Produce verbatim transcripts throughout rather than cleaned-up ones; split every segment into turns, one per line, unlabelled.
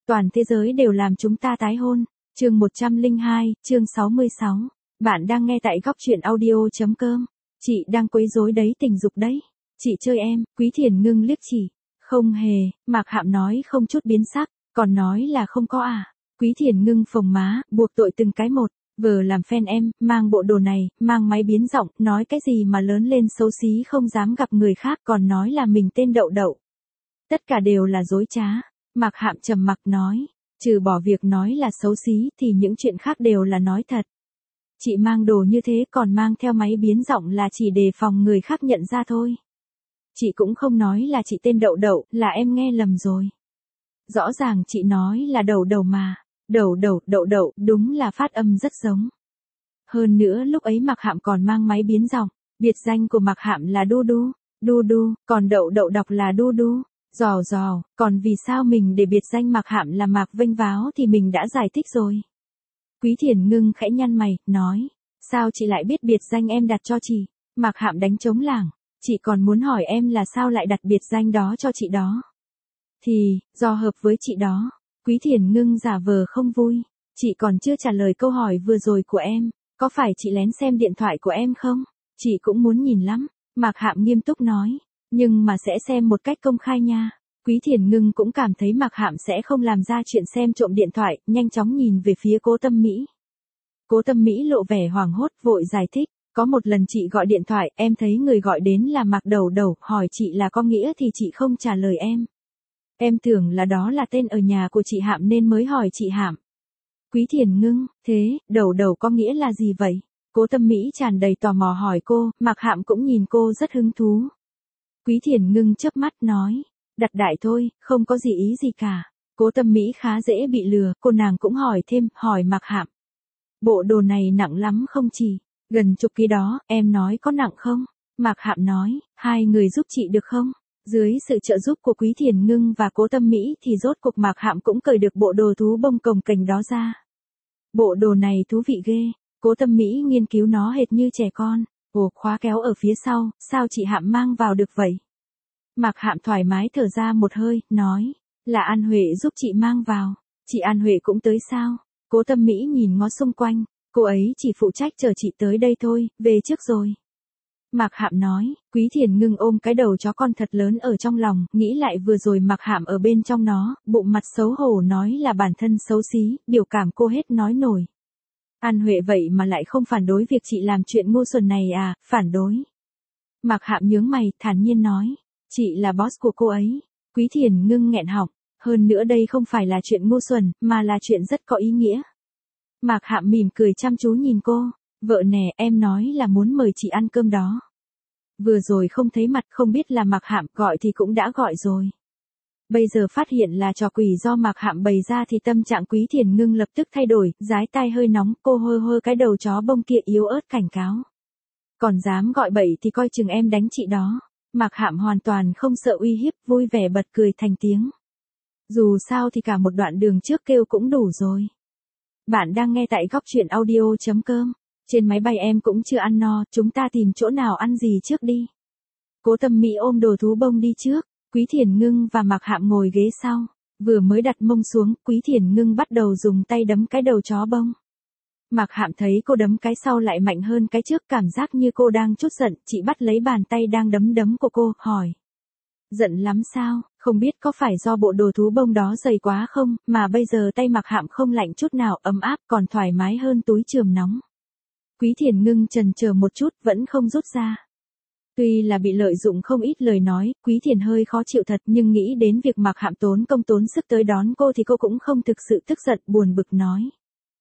Toàn thế giới đều làm chúng ta tái hôn. Chương một trăm lẻ hai, chương sáu mươi sáu. Bạn đang nghe tại góc truyện audio.com. Chị đang quấy rối đấy, tình dục đấy. Chị chơi em. Quý Thiền Ngưng liếc chỉ. Không hề, Mạc Hạm nói không chút biến sắc, còn nói là không có à. Quý Thiền Ngưng phồng má, buộc tội từng cái một. Vừa làm fan em, mang bộ đồ này, mang máy biến giọng, nói cái gì mà lớn lên xấu xí không dám gặp người khác, còn nói là mình tên Đậu Đậu. Tất cả đều là dối trá. Mạc Hạm trầm mặc nói, trừ bỏ việc nói là xấu xí thì những chuyện khác đều là nói thật. Chị mang đồ như thế còn mang theo máy biến giọng là chỉ đề phòng người khác nhận ra thôi. Chị cũng không nói là chị tên Đậu Đậu, là em nghe lầm rồi. Rõ ràng chị nói là Đầu Đầu mà. Đầu Đầu, Đậu Đậu, đúng là phát âm rất giống. Hơn nữa lúc ấy Mạc Hạm còn mang máy biến giọng, biệt danh của Mạc Hạm là Đu Đu, Đu Đu, còn Đậu Đậu đọc là Đu Đu. Dò dò, còn vì sao mình để biệt danh Mạc Hạm là Mạc Vênh Váo thì mình đã giải thích rồi. Quý Thiền Ngưng khẽ nhăn mày, nói, sao chị lại biết biệt danh em đặt cho chị? Mạc Hạm đánh trống lảng, chị còn muốn hỏi em là sao lại đặt biệt danh đó cho chị đó. Thì, do hợp với chị đó. Quý Thiền Ngưng giả vờ không vui, chị còn chưa trả lời câu hỏi vừa rồi của em, có phải chị lén xem điện thoại của em không? Chị cũng muốn nhìn lắm, Mạc Hạm nghiêm túc nói. Nhưng mà sẽ xem một cách công khai nha. Quý Thiền Ngưng cũng cảm thấy Mạc Hạm sẽ không làm ra chuyện xem trộm điện thoại, nhanh chóng nhìn về phía Cố Tâm Mỹ. Cố Tâm Mỹ lộ vẻ hoảng hốt vội giải thích, có một lần chị gọi điện thoại, em thấy người gọi đến là Mạc Đầu Đầu, hỏi chị là có nghĩa thì chị không trả lời em. Em tưởng là đó là tên ở nhà của chị Hạm nên mới hỏi chị Hạm. Quý Thiền Ngưng, thế, Đầu Đầu có nghĩa là gì vậy? Cố Tâm Mỹ tràn đầy tò mò hỏi cô, Mạc Hạm cũng nhìn cô rất hứng thú. Quý Thiền Ngưng chớp mắt nói, đặt đại thôi, không có gì ý gì cả. Cố Tâm Mỹ khá dễ bị lừa, cô nàng cũng hỏi thêm, hỏi Mạc Hạm. Bộ đồ này nặng lắm không chị? Gần chục ký đó, em nói có nặng không? Mạc Hạm nói, hai người giúp chị được không? Dưới sự trợ giúp của Quý Thiền Ngưng và Cố Tâm Mỹ thì rốt cuộc Mạc Hạm cũng cởi được bộ đồ thú bông cồng kềnh đó ra. Bộ đồ này thú vị ghê, Cố Tâm Mỹ nghiên cứu nó hệt như trẻ con. Ồ, khóa kéo ở phía sau, sao chị Hạm mang vào được vậy? Mạc Hạm thoải mái thở ra một hơi, nói, là An Huệ giúp chị mang vào. Chị An Huệ cũng tới sao? Cố Tâm Mỹ nhìn ngó xung quanh, cô ấy chỉ phụ trách chờ chị tới đây thôi, về trước rồi. Mạc Hạm nói, Quý Thiền Ngưng ôm cái đầu chó con thật lớn ở trong lòng, nghĩ lại vừa rồi Mạc Hạm ở bên trong nó, bụng mặt xấu hổ nói là bản thân xấu xí, biểu cảm cô hết nói nổi. An Huệ vậy mà lại không phản đối việc chị làm chuyện ngu xuẩn này à, phản đối. Mạc Hạm nhướng mày, thản nhiên nói, chị là boss của cô ấy. Quý Thiền Ngưng nghẹn họng, hơn nữa đây không phải là chuyện ngu xuẩn, mà là chuyện rất có ý nghĩa. Mạc Hạm mỉm cười chăm chú nhìn cô, vợ nè, em nói là muốn mời chị ăn cơm đó. Vừa rồi không thấy mặt, không biết là Mạc Hạm, gọi thì cũng đã gọi rồi. Bây giờ phát hiện là trò quỷ do Mạc Hạm bày ra thì tâm trạng Quý Thiền Ngưng lập tức thay đổi, dái tai hơi nóng, cô hơ hơ cái đầu chó bông kia yếu ớt cảnh cáo. Còn dám gọi bậy thì coi chừng em đánh chị đó. Mạc Hạm hoàn toàn không sợ uy hiếp, vui vẻ bật cười thành tiếng. Dù sao thì cả một đoạn đường trước kêu cũng đủ rồi. Bạn đang nghe tại góc truyện audio.com. Trên máy bay em cũng chưa ăn no, chúng ta tìm chỗ nào ăn gì trước đi. Cố Tâm Mỹ ôm đồ thú bông đi trước. Quý Thiền Ngưng và Mạc Hạm ngồi ghế sau, vừa mới đặt mông xuống, Quý Thiền Ngưng bắt đầu dùng tay đấm cái đầu chó bông. Mạc Hạm thấy cô đấm cái sau lại mạnh hơn cái trước, cảm giác như cô đang chút giận, chị bắt lấy bàn tay đang đấm đấm của cô, hỏi. Giận lắm sao, không biết có phải do bộ đồ thú bông đó dày quá không, mà bây giờ tay Mạc Hạm không lạnh chút nào, ấm áp, còn thoải mái hơn túi chườm nóng. Quý Thiền Ngưng chần chờ một chút, vẫn không rút ra. Tuy là bị lợi dụng không ít lời nói, Quý Thiền hơi khó chịu thật, nhưng nghĩ đến việc Mạc Hạm tốn công tốn sức tới đón cô thì cô cũng không thực sự tức giận, buồn bực nói.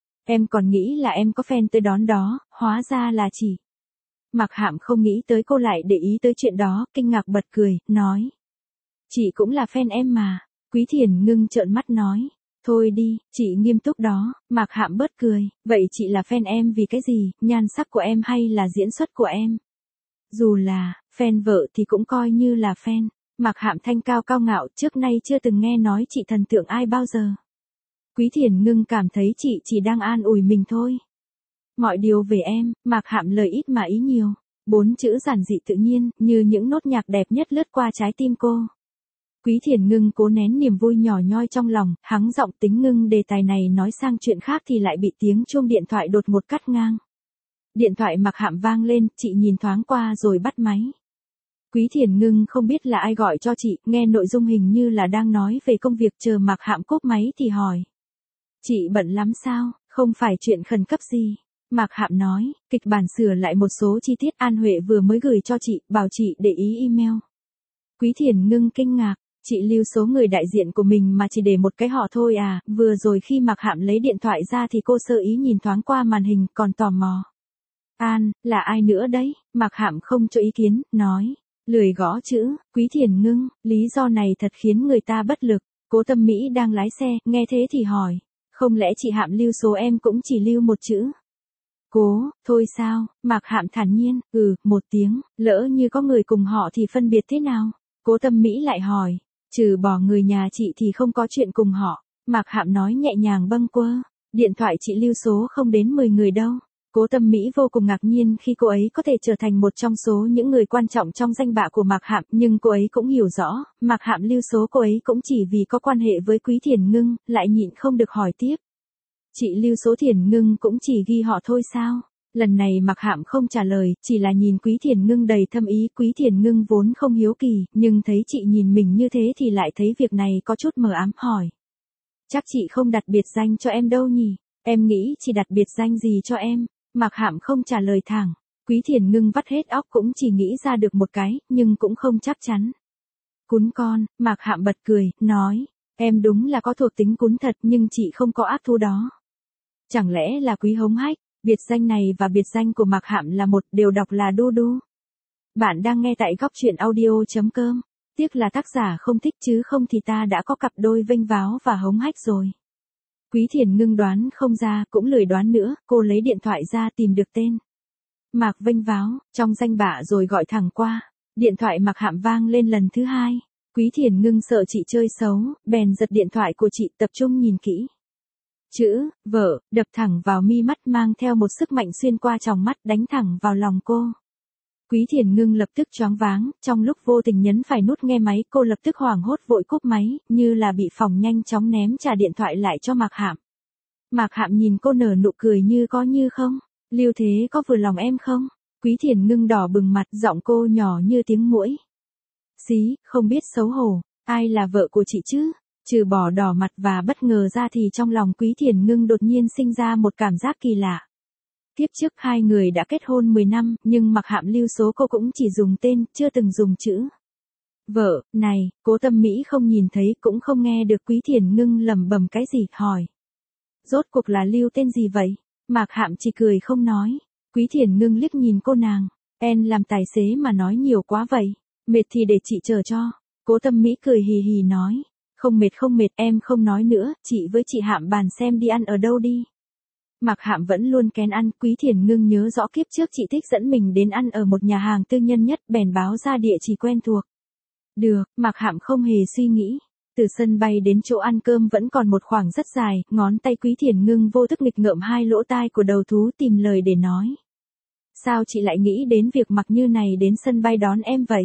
Em còn nghĩ là em có fan tới đón đó, hóa ra là chỉ. Mạc Hạm không nghĩ tới cô lại để ý tới chuyện đó, kinh ngạc bật cười, nói. Chị cũng là fan em mà. Quý Thiền Ngưng trợn mắt nói. Thôi đi, chị nghiêm túc đó. Mạc Hạm bớt cười, vậy chị là fan em vì cái gì, nhan sắc của em hay là diễn xuất của em? Dù là fan vợ thì cũng coi như là fan. Mạc Hạm thanh cao cao ngạo, trước nay chưa từng nghe nói chị thần tượng ai bao giờ. Quý Thiền Ngưng cảm thấy chị chỉ đang an ủi mình thôi. Mọi điều về em, Mạc Hạm lời ít mà ý nhiều. Bốn chữ giản dị tự nhiên, như những nốt nhạc đẹp nhất lướt qua trái tim cô. Quý Thiền Ngưng cố nén niềm vui nhỏ nhoi trong lòng, hắng giọng tính ngưng đề tài này nói sang chuyện khác thì lại bị tiếng chuông điện thoại đột ngột cắt ngang. Điện thoại Mạc Hạm vang lên, chị nhìn thoáng qua rồi bắt máy. Quý Thiền Ngưng không biết là ai gọi cho chị, nghe nội dung hình như là đang nói về công việc, chờ Mạc Hạm cúp máy thì hỏi. Chị bận lắm sao, không phải chuyện khẩn cấp gì. Mạc Hạm nói, kịch bản sửa lại một số chi tiết An Huệ vừa mới gửi cho chị, bảo chị để ý email. Quý Thiền Ngưng kinh ngạc, chị lưu số người đại diện của mình mà chỉ để một cái họ thôi à, vừa rồi khi Mạc Hạm lấy điện thoại ra thì cô sơ ý nhìn thoáng qua màn hình còn tò mò. An, là ai nữa đấy? Mạc Hạm không cho ý kiến, nói, lười gõ chữ. Quý Thiền Ngưng, lý do này thật khiến người ta bất lực. Cố Tâm Mỹ đang lái xe, nghe thế thì hỏi, không lẽ chị Hạm lưu số em cũng chỉ lưu một chữ? Cố, thôi sao? Mạc Hạm thản nhiên, ừ, một tiếng, lỡ như có người cùng họ thì phân biệt thế nào? Cố Tâm Mỹ lại hỏi, trừ bỏ người nhà chị thì không có chuyện cùng họ. Mạc Hạm nói nhẹ nhàng bâng quơ, điện thoại chị lưu số không đến mười người đâu. Cố Tâm Mỹ vô cùng ngạc nhiên khi cô ấy có thể trở thành một trong số những người quan trọng trong danh bạ của Mạc Hạm, nhưng cô ấy cũng hiểu rõ, Mạc Hạm lưu số cô ấy cũng chỉ vì có quan hệ với Quý Thiền Ngưng, lại nhịn không được hỏi tiếp. Chị lưu số Thiền Ngưng cũng chỉ ghi họ thôi sao? Lần này Mạc Hạm không trả lời, chỉ là nhìn Quý Thiền Ngưng đầy thâm ý. Quý Thiền Ngưng vốn không hiếu kỳ, nhưng thấy chị nhìn mình như thế thì lại thấy việc này có chút mờ ám, hỏi. Chắc chị không đặt biệt danh cho em đâu nhỉ? Em nghĩ chị đặt biệt danh gì cho em? Mạc Hạm không trả lời thẳng. Quý Thiền Ngưng vắt hết óc cũng chỉ nghĩ ra được một cái, nhưng cũng không chắc chắn. Cún con, Mạc Hạm bật cười, nói, em đúng là có thuộc tính cún thật nhưng chị không có ác thú đó. Chẳng lẽ là Quý hống hách? Biệt danh này và biệt danh của Mạc Hạm là một, đều đọc là đu đu. Bạn đang nghe tại góc truyện audio chấm com. Tiếc là tác giả không thích chứ không thì ta đã có cặp đôi vênh váo và hống hách rồi. Quý Thiền Ngưng đoán không ra, cũng lười đoán nữa, cô lấy điện thoại ra tìm được tên. Mạc vênh váo, trong danh bạ rồi gọi thẳng qua. Điện thoại Mạc Hạm vang lên lần thứ hai. Quý Thiền Ngưng sợ chị chơi xấu, bèn giật điện thoại của chị, tập trung nhìn kỹ. Chữ, vợ, đập thẳng vào mi mắt, mang theo một sức mạnh xuyên qua tròng mắt, đánh thẳng vào lòng cô. Quý Thiền Ngưng lập tức choáng váng, trong lúc vô tình nhấn phải nút nghe máy, cô lập tức hoảng hốt vội cúp máy, như là bị phỏng, nhanh chóng ném trả điện thoại lại cho Mạc Hạm. Mạc Hạm nhìn cô nở nụ cười như có như không. Lưu thế có vừa lòng em không? Quý Thiền Ngưng đỏ bừng mặt, giọng cô nhỏ như tiếng muỗi. Xí, không biết xấu hổ, ai là vợ của chị chứ? Trừ bỏ đỏ mặt và bất ngờ ra thì trong lòng Quý Thiền Ngưng đột nhiên sinh ra một cảm giác kỳ lạ. Tiếp trước hai người đã kết hôn mười năm, nhưng Mạc Hạm lưu số cô cũng chỉ dùng tên, chưa từng dùng chữ. Vợ, này, Cố Tâm Mỹ không nhìn thấy cũng không nghe được Quý Thiền Ngưng lẩm bẩm cái gì, hỏi. Rốt cuộc là lưu tên gì vậy? Mạc Hạm chỉ cười không nói. Quý Thiền Ngưng liếc nhìn cô nàng. Em làm tài xế mà nói nhiều quá vậy. Mệt thì để chị chờ cho. Cố Tâm Mỹ cười hì hì nói. Không mệt không mệt, em không nói nữa, chị với chị Hạm bàn xem đi ăn ở đâu đi. Mạc Hạm vẫn luôn kén ăn, Quý Thiền Ngưng nhớ rõ kiếp trước chị thích dẫn mình đến ăn ở một nhà hàng tư nhân nhất, bèn báo ra địa chỉ quen thuộc. Được, Mạc Hạm không hề suy nghĩ. Từ sân bay đến chỗ ăn cơm vẫn còn một khoảng rất dài, ngón tay Quý Thiền Ngưng vô thức nghịch ngợm hai lỗ tai của đầu thú tìm lời để nói. Sao chị lại nghĩ đến việc mặc như này đến sân bay đón em vậy?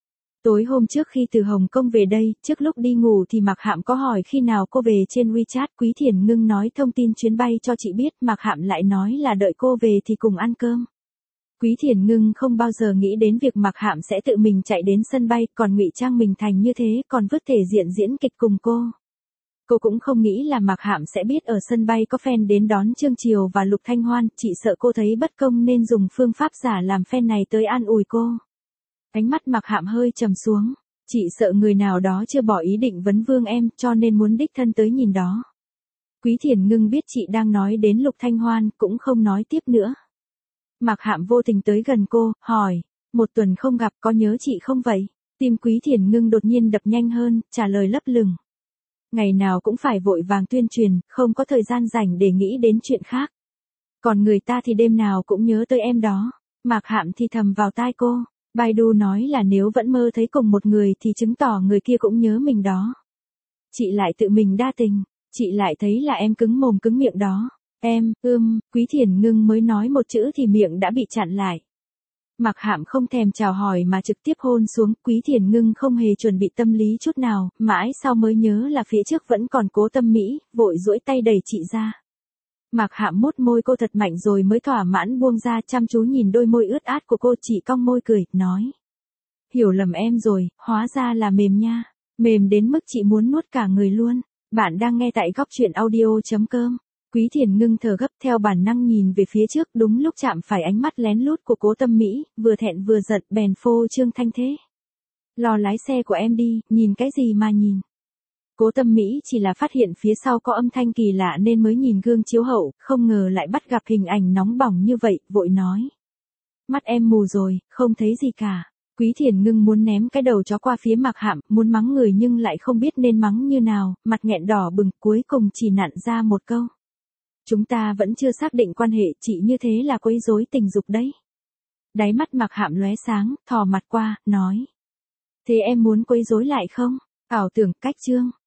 Tối hôm trước khi từ Hồng Kông về đây, trước lúc đi ngủ thì Mạc Hạm có hỏi khi nào cô về trên WeChat, Quý Thiền Ngưng nói thông tin chuyến bay cho chị biết, Mạc Hạm lại nói là đợi cô về thì cùng ăn cơm. Quý Thiền Ngưng không bao giờ nghĩ đến việc Mạc Hạm sẽ tự mình chạy đến sân bay, còn ngụy trang mình thành như thế, còn vứt thể diện diễn kịch cùng cô. Cô cũng không nghĩ là Mạc Hạm sẽ biết ở sân bay có fan đến đón Trương Triều và Lục Thanh Hoan, chị sợ cô thấy bất công nên dùng phương pháp giả làm fan này tới an ủi cô. Ánh mắt Mạc Hạm hơi trầm xuống. Chị sợ người nào đó chưa bỏ ý định vấn vương em, cho nên muốn đích thân tới nhìn đó. Quý Thiền Ngưng biết chị đang nói đến Lục Thanh Hoan, cũng không nói tiếp nữa. Mạc Hạm vô tình tới gần cô, hỏi. Một tuần không gặp, có nhớ chị không vậy? Tim Quý Thiền Ngưng đột nhiên đập nhanh hơn, trả lời lấp lửng. Ngày nào cũng phải vội vàng tuyên truyền, không có thời gian rảnh để nghĩ đến chuyện khác. Còn người ta thì đêm nào cũng nhớ tới em đó. Mạc Hạm thì thầm vào tai cô. Baidu nói là nếu vẫn mơ thấy cùng một người thì chứng tỏ người kia cũng nhớ mình đó. Chị lại tự mình đa tình, chị lại thấy là em cứng mồm cứng miệng đó. Em, ưm, Quý Thiền Ngưng mới nói một chữ thì miệng đã bị chặn lại. Mạc Hạm không thèm chào hỏi mà trực tiếp hôn xuống, Quý Thiền Ngưng không hề chuẩn bị tâm lý chút nào, mãi sau mới nhớ là phía trước vẫn còn Cố Tâm Mỹ, vội duỗi tay đẩy chị ra. Mạc Hạm mút môi cô thật mạnh rồi mới thỏa mãn buông ra, chăm chú nhìn đôi môi ướt át của cô, chị cong môi cười, nói. Hiểu lầm em rồi, hóa ra là mềm nha, mềm đến mức chị muốn nuốt cả người luôn. Bạn đang nghe tại góc truyện audio chấm com. Quý Thiền Ngưng thở gấp theo bản năng nhìn về phía trước, đúng lúc chạm phải ánh mắt lén lút của Cố Tâm Mỹ, vừa thẹn vừa giận bèn phô trương thanh thế. Lo lái xe của em đi, nhìn cái gì mà nhìn. Cố Tâm Mỹ chỉ là phát hiện phía sau có âm thanh kỳ lạ nên mới nhìn gương chiếu hậu, không ngờ lại bắt gặp hình ảnh nóng bỏng như vậy, vội nói. Mắt em mù rồi, không thấy gì cả. Quý Thiền Ngưng muốn ném cái đầu chó qua phía Mạc Hạm, muốn mắng người nhưng lại không biết nên mắng như nào, mặt nghẹn đỏ bừng, cuối cùng chỉ nặn ra một câu. Chúng ta vẫn chưa xác định quan hệ, chị như thế là quấy rối tình dục đấy. Đáy mắt Mạc Hạm lóe sáng, thò mặt qua, nói. Thế em muốn quấy rối lại không? Ảo tưởng, cách chương.